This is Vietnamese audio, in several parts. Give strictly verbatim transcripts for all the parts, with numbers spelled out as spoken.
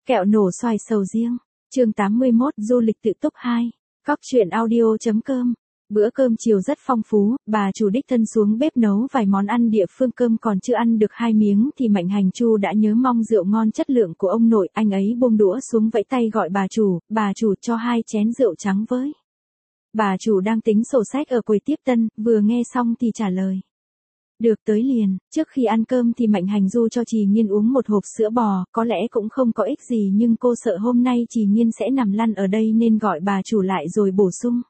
Kẹo nổ xoài sầu riêng. Chương tám mươi mốt, du lịch tự túc hai. Cóc truyện audio chấm com. Bữa cơm chiều rất phong phú, bà chủ đích thân xuống bếp nấu vài món ăn địa phương, cơm còn chưa ăn được hai miếng thì Mạnh Hành Chu đã nhớ mong rượu ngon chất lượng của ông nội, anh ấy buông đũa xuống vẫy tay gọi bà chủ, bà chủ cho hai chén rượu trắng với. Bà chủ đang tính sổ sách ở quầy tiếp tân, vừa nghe xong thì trả lời. Được, tới liền. Trước khi ăn cơm thì Mạnh Hành Du cho Trì Nghiên uống một hộp sữa bò, có lẽ cũng không có ích gì nhưng cô sợ hôm nay Trì Nghiên sẽ nằm lăn ở đây nên gọi bà chủ lại rồi bổ sung.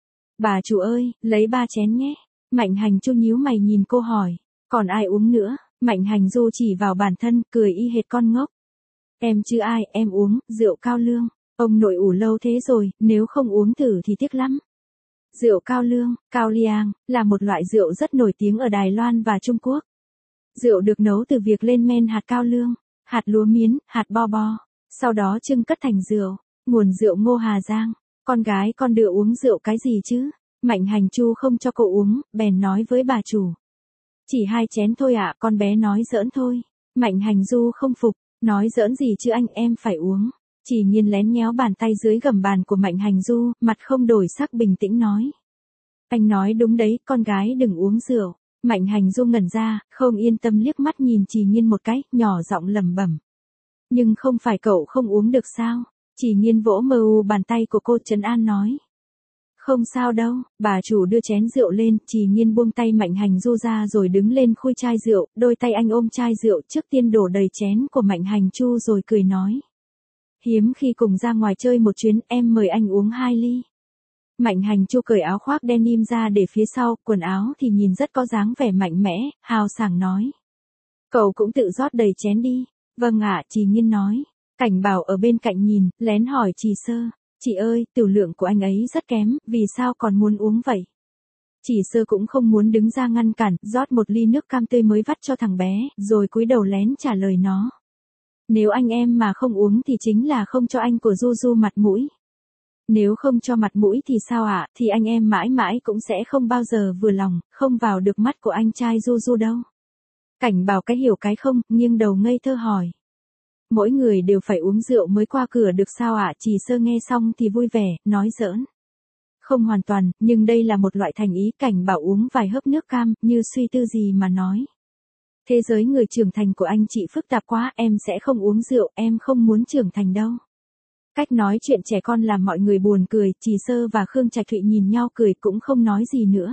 Bà chủ ơi, lấy ba chén nhé. Mạnh Hành Chu nhíu mày nhìn cô hỏi. Còn ai uống nữa? Mạnh Hành Du chỉ vào bản thân, cười y hệt con ngốc. Em chứ ai, em uống, rượu cao lương. Ông nội ủ lâu thế rồi, nếu không uống thử thì tiếc lắm. Rượu cao lương, cao liang, là một loại rượu rất nổi tiếng ở Đài Loan và Trung Quốc. Rượu được nấu từ việc lên men hạt cao lương, hạt lúa miến, hạt bo bo, sau đó trưng cất thành rượu. Nguồn rượu Ngô Hà Giang. Con gái con đưa uống rượu cái gì chứ? Mạnh Hành Chu không cho cô uống, bèn nói với bà chủ. Chỉ hai chén thôi ạ, à, con bé nói giỡn thôi. Mạnh Hành Du không phục, nói giỡn gì chứ anh, em phải uống. Trì Nghiên lén nhéo bàn tay dưới gầm bàn của Mạnh Hành Du, mặt không đổi sắc bình tĩnh nói. Anh nói đúng đấy, con gái đừng uống rượu. Mạnh Hành Du ngẩn ra, không yên tâm liếc mắt nhìn Trì Nghiên một cái, nhỏ giọng lẩm bẩm. Nhưng không phải cậu không uống được sao? Trì Nghiên vỗ mờ u bàn tay của cô trấn an nói. Không sao đâu, bà chủ đưa chén rượu lên, Trì Nghiên buông tay Mạnh Hành Du ra rồi đứng lên khui chai rượu, đôi tay anh ôm chai rượu trước tiên đổ đầy chén của Mạnh Hành Chu rồi cười nói. Hiếm khi cùng ra ngoài chơi một chuyến, em mời anh uống hai ly. Mạnh Hành Chu cởi áo khoác denim ra để phía sau, quần áo thì nhìn rất có dáng vẻ mạnh mẽ, hào sảng nói. Cậu cũng tự rót đầy chén đi. Vâng ạ, Trì Nghiên nói. Cảnh Bảo ở bên cạnh nhìn, lén hỏi Trì Sơ. Chị ơi, tiểu lượng của anh ấy rất kém, vì sao còn muốn uống vậy? Trì Sơ cũng không muốn đứng ra ngăn cản, rót một ly nước cam tươi mới vắt cho thằng bé, rồi cúi đầu lén trả lời nó. Nếu anh em mà không uống thì chính là không cho anh của Du Du mặt mũi. Nếu không cho mặt mũi thì sao ạ, à? Thì anh em mãi mãi cũng sẽ không bao giờ vừa lòng, không vào được mắt của anh trai Du Du đâu. Cảnh Bảo cái hiểu cái không, nghiêng đầu ngây thơ hỏi. Mỗi người đều phải uống rượu mới qua cửa được sao ạ? À? Trì Sơ nghe xong thì vui vẻ, nói giỡn. Không hoàn toàn, nhưng đây là một loại thành ý. Cảnh Bảo uống vài hớp nước cam, như suy tư gì mà nói. Thế giới người trưởng thành của anh chị phức tạp quá, em sẽ không uống rượu, em không muốn trưởng thành đâu. Cách nói chuyện trẻ con làm mọi người buồn cười, Trì Sơ và Khương Trạch Thụy nhìn nhau cười cũng không nói gì nữa.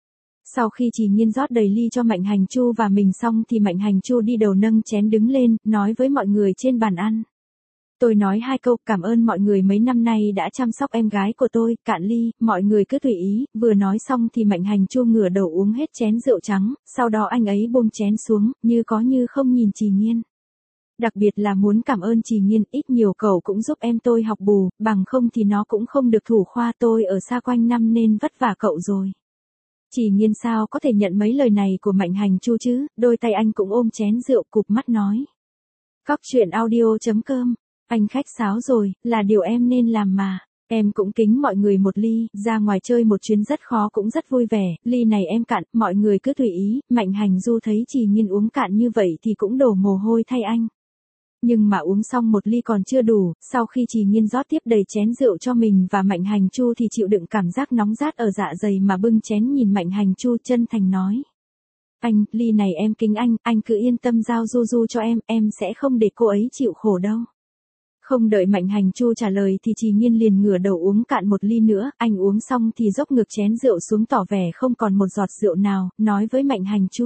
Sau khi Trì Nghiên rót đầy ly cho Mạnh Hành Chu và mình xong thì Mạnh Hành Chu đi đầu nâng chén đứng lên, nói với mọi người trên bàn ăn. Tôi nói hai câu, cảm ơn mọi người mấy năm nay đã chăm sóc em gái của tôi, cạn ly, mọi người cứ tùy ý. Vừa nói xong thì Mạnh Hành Chu ngửa đầu uống hết chén rượu trắng, sau đó anh ấy buông chén xuống, như có như không nhìn Trì Nghiên. Đặc biệt là muốn cảm ơn Trì Nghiên, ít nhiều cậu cũng giúp em tôi học bù, bằng không thì nó cũng không được thủ khoa, tôi ở xa quanh năm nên vất vả cậu rồi. Trì Nghiên sao có thể nhận mấy lời này của Mạnh Hành Chu chứ, đôi tay anh cũng ôm chén rượu cụp mắt nói. Cóc truyện audio chấm com. Anh khách sáo rồi, là điều em nên làm mà. Em cũng kính mọi người một ly, ra ngoài chơi một chuyến rất khó cũng rất vui vẻ, ly này em cạn, mọi người cứ tùy ý. Mạnh Hành Du thấy Trì Nghiên uống cạn như vậy thì cũng đổ mồ hôi thay anh. Nhưng mà uống xong một ly còn chưa đủ, sau khi Trì Nghiên rót tiếp đầy chén rượu cho mình và Mạnh Hành Chu thì chịu đựng cảm giác nóng rát ở dạ dày mà bưng chén nhìn Mạnh Hành Chu chân thành nói. Anh, ly này em kính anh, anh cứ yên tâm giao Du Du cho em, em sẽ không để cô ấy chịu khổ đâu. Không đợi Mạnh Hành Chu trả lời thì Trì Nghiên liền ngửa đầu uống cạn một ly nữa, anh uống xong thì dốc ngược chén rượu xuống tỏ vẻ không còn một giọt rượu nào, nói với Mạnh Hành Chu.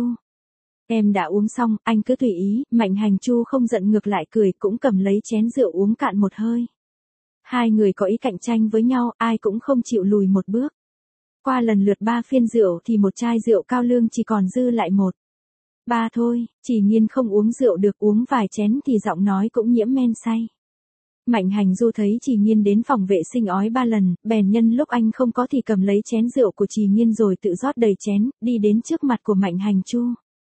Em đã uống xong, anh cứ tùy ý. Mạnh Hành Chu không giận ngược lại cười, cũng cầm lấy chén rượu uống cạn một hơi. Hai người có ý cạnh tranh với nhau, ai cũng không chịu lùi một bước. Qua lần lượt ba phiên rượu thì một chai rượu cao lương chỉ còn dư lại một. Ba thôi, Trì Nghiên không uống rượu được, uống vài chén thì giọng nói cũng nhiễm men say. Mạnh Hành Du thấy Trì Nghiên đến phòng vệ sinh ói ba lần, bèn nhân lúc anh không có thì cầm lấy chén rượu của Trì Nghiên rồi tự rót đầy chén, đi đến trước mặt của Mạnh Hành Chu.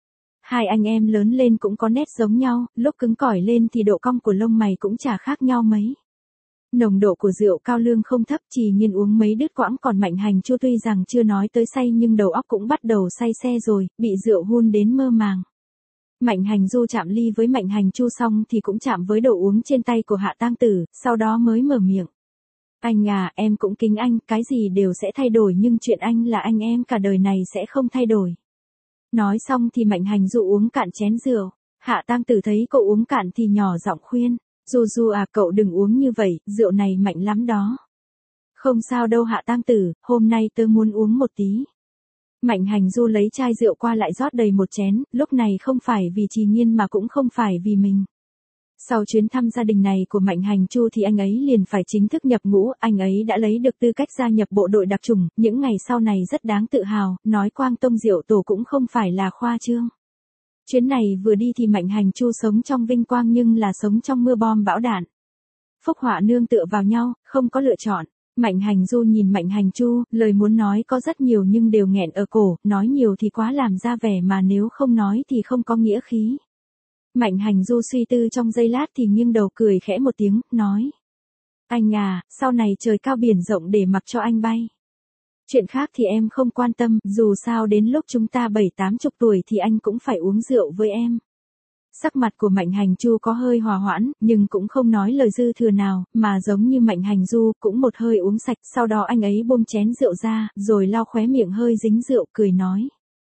Hai anh em lớn lên cũng có nét giống nhau, lúc cứng cỏi lên thì độ cong của lông mày cũng chả khác nhau mấy. Nồng độ của rượu cao lương không thấp, Trì Nghiên uống mấy đứt quãng, còn Mạnh Hành Chu tuy rằng chưa nói tới say nhưng đầu óc cũng bắt đầu say xe rồi, bị rượu hun đến mơ màng. Mạnh Hành Du chạm ly với Mạnh Hành Chu xong thì cũng chạm với đồ uống trên tay của Hạ Tang Tử, sau đó mới mở miệng. Anh à, em cũng kính anh, cái gì đều sẽ thay đổi nhưng chuyện anh là anh em cả đời này sẽ không thay đổi. Nói xong thì Mạnh Hành Du uống cạn chén rượu. Hạ Tang Tử thấy cậu uống cạn thì nhỏ giọng khuyên. Du Du à, cậu đừng uống như vậy, rượu này mạnh lắm đó. Không sao đâu Hạ Tang Tử, hôm nay tớ muốn uống một tí. Mạnh Hành Du lấy chai rượu qua lại rót đầy một chén, lúc này không phải vì Trì Nghiên mà cũng không phải vì mình. Sau chuyến thăm gia đình này của Mạnh Hành Chu thì anh ấy liền phải chính thức nhập ngũ, anh ấy đã lấy được tư cách gia nhập bộ đội đặc chủng, những ngày sau này rất đáng tự hào, nói Quang Tông Diệu Tổ cũng không phải là khoa trương. Chuyến này vừa đi thì Mạnh Hành Chu sống trong vinh quang nhưng là sống trong mưa bom bão đạn. Phúc họa nương tựa vào nhau, không có lựa chọn. Mạnh Hành Du nhìn Mạnh Hành Chu, lời muốn nói có rất nhiều nhưng đều nghẹn ở cổ, nói nhiều thì quá làm ra vẻ mà nếu không nói thì không có nghĩa khí. Mạnh Hành Du suy tư trong giây lát thì nghiêng đầu cười khẽ một tiếng, nói. Anh à, sau này trời cao biển rộng để mặc cho anh bay. Chuyện khác thì em không quan tâm, dù sao đến lúc chúng ta bảy tám chục tuổi thì anh cũng phải uống rượu với em. Sắc mặt của Mạnh Hành Chu có hơi hòa hoãn, nhưng cũng không nói lời dư thừa nào, mà giống như Mạnh Hành Du, cũng một hơi uống sạch, sau đó anh ấy buông chén rượu ra, rồi lau khóe miệng hơi dính rượu, cười nói.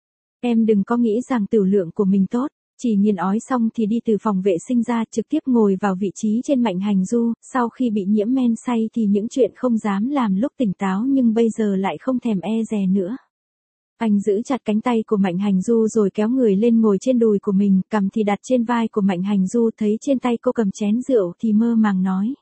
Em đừng có nghĩ rằng tiểu lượng của mình tốt. Chỉ Nghiên ói xong thì đi từ phòng vệ sinh ra trực tiếp ngồi vào vị trí trên Mạnh Hành Du, sau khi bị nhiễm men say thì những chuyện không dám làm lúc tỉnh táo nhưng bây giờ lại không thèm e dè nữa. Anh giữ chặt cánh tay của Mạnh Hành Du rồi kéo người lên ngồi trên đùi của mình, cằm thì đặt trên vai của Mạnh Hành Du, thấy trên tay cô cầm chén rượu thì mơ màng nói.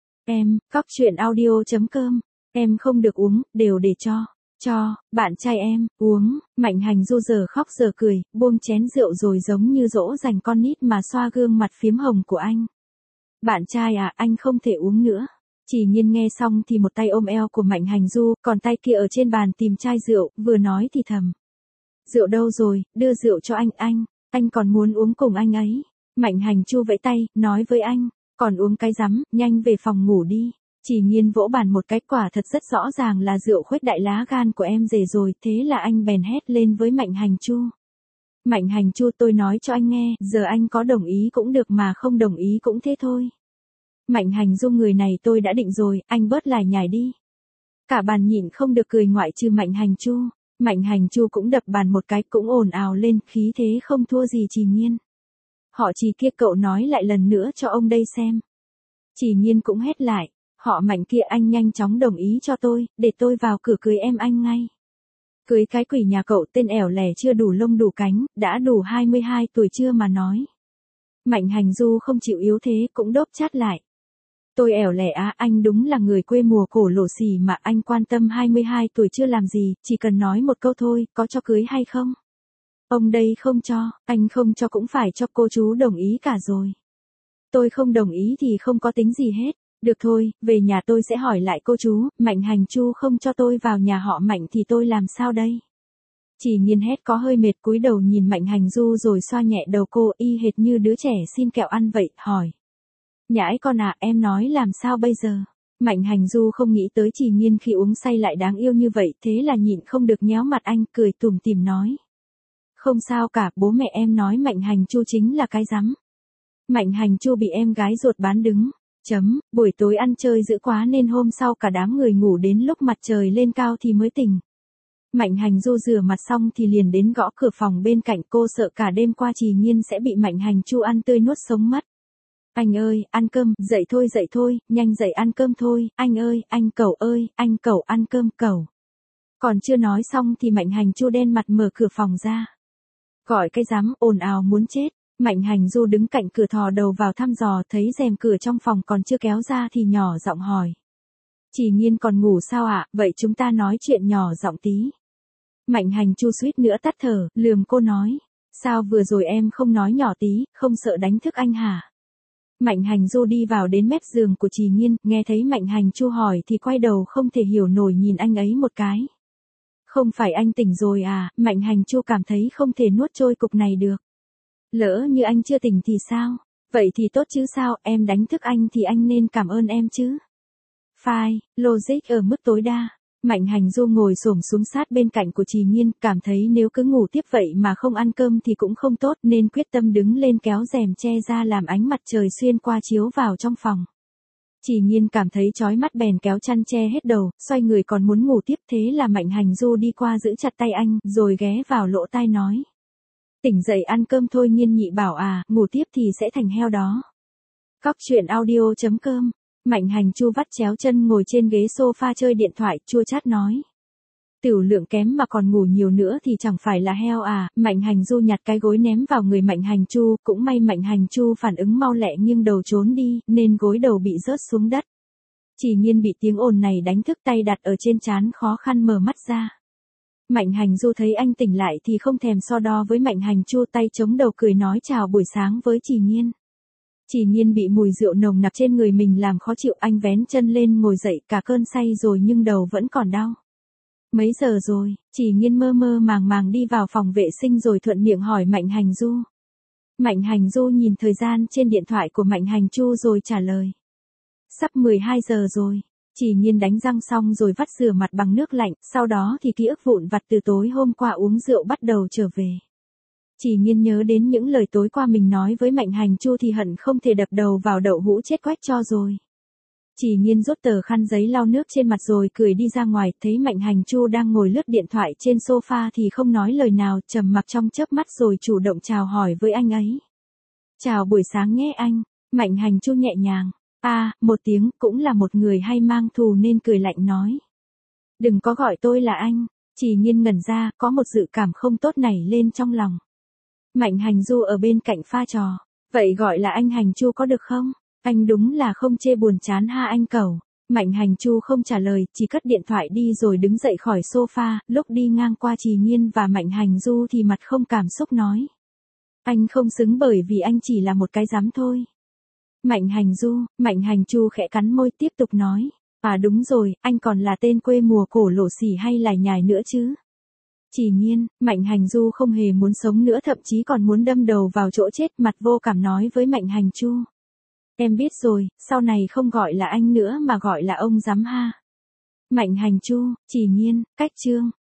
Em, cóc truyện audio chấm com, em không được uống, đều để cho. Cho, bạn trai em, uống. Mạnh Hành Du giờ khóc giờ cười, buông chén rượu rồi giống như dỗ dành con nít mà xoa gương mặt phím hồng của anh. Bạn trai à, anh không thể uống nữa. Chỉ Nghiên nghe xong thì một tay ôm eo của Mạnh Hành Du, còn tay kia ở trên bàn tìm chai rượu, vừa nói thì thầm. Rượu đâu rồi, đưa rượu cho anh, anh, anh còn muốn uống cùng anh ấy. Mạnh Hành Chu vẫy tay, nói với anh, còn uống cái rắm, nhanh về phòng ngủ đi. Chỉ Nghiên vỗ bàn một cái, quả thật rất rõ ràng là rượu khuếch đại lá gan của em rể rồi, thế là anh bèn hét lên với Mạnh Hành Chu. Mạnh Hành Chu, tôi nói cho anh nghe, giờ anh có đồng ý cũng được mà không đồng ý cũng thế thôi. Mạnh Hành Du, người này tôi đã định rồi, anh bớt lải nhải đi. Cả bàn nhịn không được cười ngoại trừ Mạnh Hành Chu. Mạnh Hành Chu cũng đập bàn một cái, cũng ồn ào lên, khí thế không thua gì Chỉ Nghiên. Họ Chỉ kia, cậu nói lại lần nữa cho ông đây xem. Chỉ Nghiên cũng hét lại. Họ Mạnh kia, anh nhanh chóng đồng ý cho tôi, để tôi vào cửa cưới em anh ngay. Cưới cái quỷ nhà cậu, tên ẻo lẻ chưa đủ lông đủ cánh, đã đủ hai mươi hai tuổi chưa mà nói. Mạnh Hành Du không chịu yếu thế, cũng đốp chát lại. Tôi ẻo lẻ á, anh đúng là người quê mùa cổ lỗ xì mà, anh quan tâm hai mươi hai tuổi chưa làm gì, chỉ cần nói một câu thôi, có cho cưới hay không? Ông đây không cho, anh không cho cũng phải cho, cô chú đồng ý cả rồi. Tôi không đồng ý thì không có tính gì hết. Được thôi, về nhà tôi sẽ hỏi lại cô chú, Mạnh Hành Chu không cho tôi vào nhà họ Mạnh thì tôi làm sao đây? Chỉ Nghiên hét có hơi mệt, cúi đầu nhìn Mạnh Hành Du rồi xoa nhẹ đầu cô, y hệt như đứa trẻ xin kẹo ăn vậy, hỏi. Nhãi con à, em nói làm sao bây giờ? Mạnh Hành Du không nghĩ tới Chỉ Nghiên khi uống say lại đáng yêu như vậy, thế là nhịn không được nhéo mặt anh, cười tủm tỉm nói. Không sao cả, bố mẹ em nói Mạnh Hành Chu chính là cái rắm. Mạnh Hành Chu bị em gái ruột bán đứng. Chấm, buổi tối ăn chơi dữ quá nên hôm sau cả đám người ngủ đến lúc mặt trời lên cao thì mới tỉnh. Mạnh Hành Du rửa mặt xong thì liền đến gõ cửa phòng bên cạnh, cô sợ cả đêm qua Chỉ Nghiên sẽ bị Mạnh Hành Chu ăn tươi nuốt sống mất. Anh ơi, ăn cơm, dậy thôi dậy thôi, nhanh dậy ăn cơm thôi, anh ơi, anh Cẩu ơi, anh Cẩu ăn cơm Cẩu. Còn chưa nói xong thì Mạnh Hành Chu đen mặt mở cửa phòng ra. Gọi cái rắm, ồn ào muốn chết. Mạnh Hành Du đứng cạnh cửa thò đầu vào thăm dò, thấy rèm cửa trong phòng còn chưa kéo ra thì nhỏ giọng hỏi. Chỉ Nghiên còn ngủ sao ạ, vậy chúng ta nói chuyện nhỏ giọng tí. Mạnh Hành Chu suýt nữa tắt thở, lườm cô nói. Sao vừa rồi em không nói nhỏ tí, không sợ đánh thức anh hả? Mạnh Hành Du đi vào đến mép giường của Chỉ Nghiên, nghe thấy Mạnh Hành Chu hỏi thì quay đầu không thể hiểu nổi nhìn anh ấy một cái. Không phải anh tỉnh rồi à? Mạnh Hành Chu cảm thấy không thể nuốt trôi cục này được. Lỡ như anh chưa tỉnh thì sao? Vậy thì tốt chứ sao, em đánh thức anh thì anh nên cảm ơn em chứ. File, logic ở mức tối đa. Mạnh Hành Du ngồi xổm xuống sát bên cạnh của Trì Nghiên, cảm thấy nếu cứ ngủ tiếp vậy mà không ăn cơm thì cũng không tốt nên quyết tâm đứng lên kéo rèm che ra làm ánh mặt trời xuyên qua chiếu vào trong phòng. Trì Nghiên cảm thấy chói mắt bèn kéo chăn che hết đầu, xoay người còn muốn ngủ tiếp, thế là Mạnh Hành Du đi qua giữ chặt tay anh, rồi ghé vào lỗ tai nói. Tỉnh dậy ăn cơm thôi. Nghiên nhị bảo à, ngủ tiếp thì sẽ thành heo đó. Cóc truyện audio chấm com. Mạnh Hành Chu vắt chéo chân ngồi trên ghế sofa chơi điện thoại, chua chát nói. Tửu lượng kém mà còn ngủ nhiều nữa thì chẳng phải là heo à. Mạnh Hành Du nhặt cái gối ném vào người Mạnh Hành Chu, cũng may Mạnh Hành Chu phản ứng mau lẹ nghiêng đầu trốn đi, nên gối đầu bị rớt xuống đất. Trì Nghiên bị tiếng ồn này đánh thức, tay đặt ở trên trán khó khăn mở mắt ra. Mạnh Hành Du thấy anh tỉnh lại thì không thèm so đo với Mạnh Hành Chu, tay chống đầu cười nói chào buổi sáng với Trì Nghiên. Trì Nghiên bị mùi rượu nồng nặc trên người mình làm khó chịu, anh vén chân lên ngồi dậy, cả cơn say rồi nhưng đầu vẫn còn đau. Mấy giờ rồi? Trì Nghiên mơ mơ màng màng đi vào phòng vệ sinh rồi thuận miệng hỏi Mạnh Hành Du. Mạnh Hành Du nhìn thời gian trên điện thoại của Mạnh Hành Chu rồi trả lời. Sắp mười hai giờ rồi. Trì Nghiên đánh răng xong rồi vắt rửa mặt bằng nước lạnh, sau đó thì ký ức vụn vặt từ tối hôm qua uống rượu bắt đầu trở về. Trì Nghiên nhớ đến những lời tối qua mình nói với Mạnh Hành Chu thì hận không thể đập đầu vào đậu hũ chết quách cho rồi. Trì Nghiên rút tờ khăn giấy lau nước trên mặt rồi cười đi ra ngoài, thấy Mạnh Hành Chu đang ngồi lướt điện thoại trên sofa thì không nói lời nào, trầm mặc trong chớp mắt rồi chủ động chào hỏi với anh ấy. Chào buổi sáng nhé anh. Mạnh Hành Chu nhẹ nhàng. À, một tiếng, cũng là một người hay mang thù nên cười lạnh nói. Đừng có gọi tôi là anh. Trì Nghiên ngẩn ra, có một dự cảm không tốt nảy lên trong lòng. Mạnh Hành Du ở bên cạnh pha trò. Vậy gọi là anh Hành Chu có được không? Anh đúng là không chê buồn chán ha anh cẩu. Mạnh Hành Chu không trả lời, chỉ cất điện thoại đi rồi đứng dậy khỏi sofa, lúc đi ngang qua Trì Nghiên và Mạnh Hành Du thì mặt không cảm xúc nói. Anh không xứng bởi vì anh chỉ là một cái rắm thôi. Mạnh Hành Du, Mạnh Hành Chu khẽ cắn môi tiếp tục nói. À đúng rồi, anh còn là tên quê mùa cổ lỗ xỉ hay lải nhải nữa chứ? Trì Nghiên, Mạnh Hành Du không hề muốn sống nữa, thậm chí còn muốn đâm đầu vào chỗ chết, mặt vô cảm nói với Mạnh Hành Chu. Em biết rồi, sau này không gọi là anh nữa mà gọi là ông giám ha. Mạnh Hành Chu, Trì Nghiên, cách chương.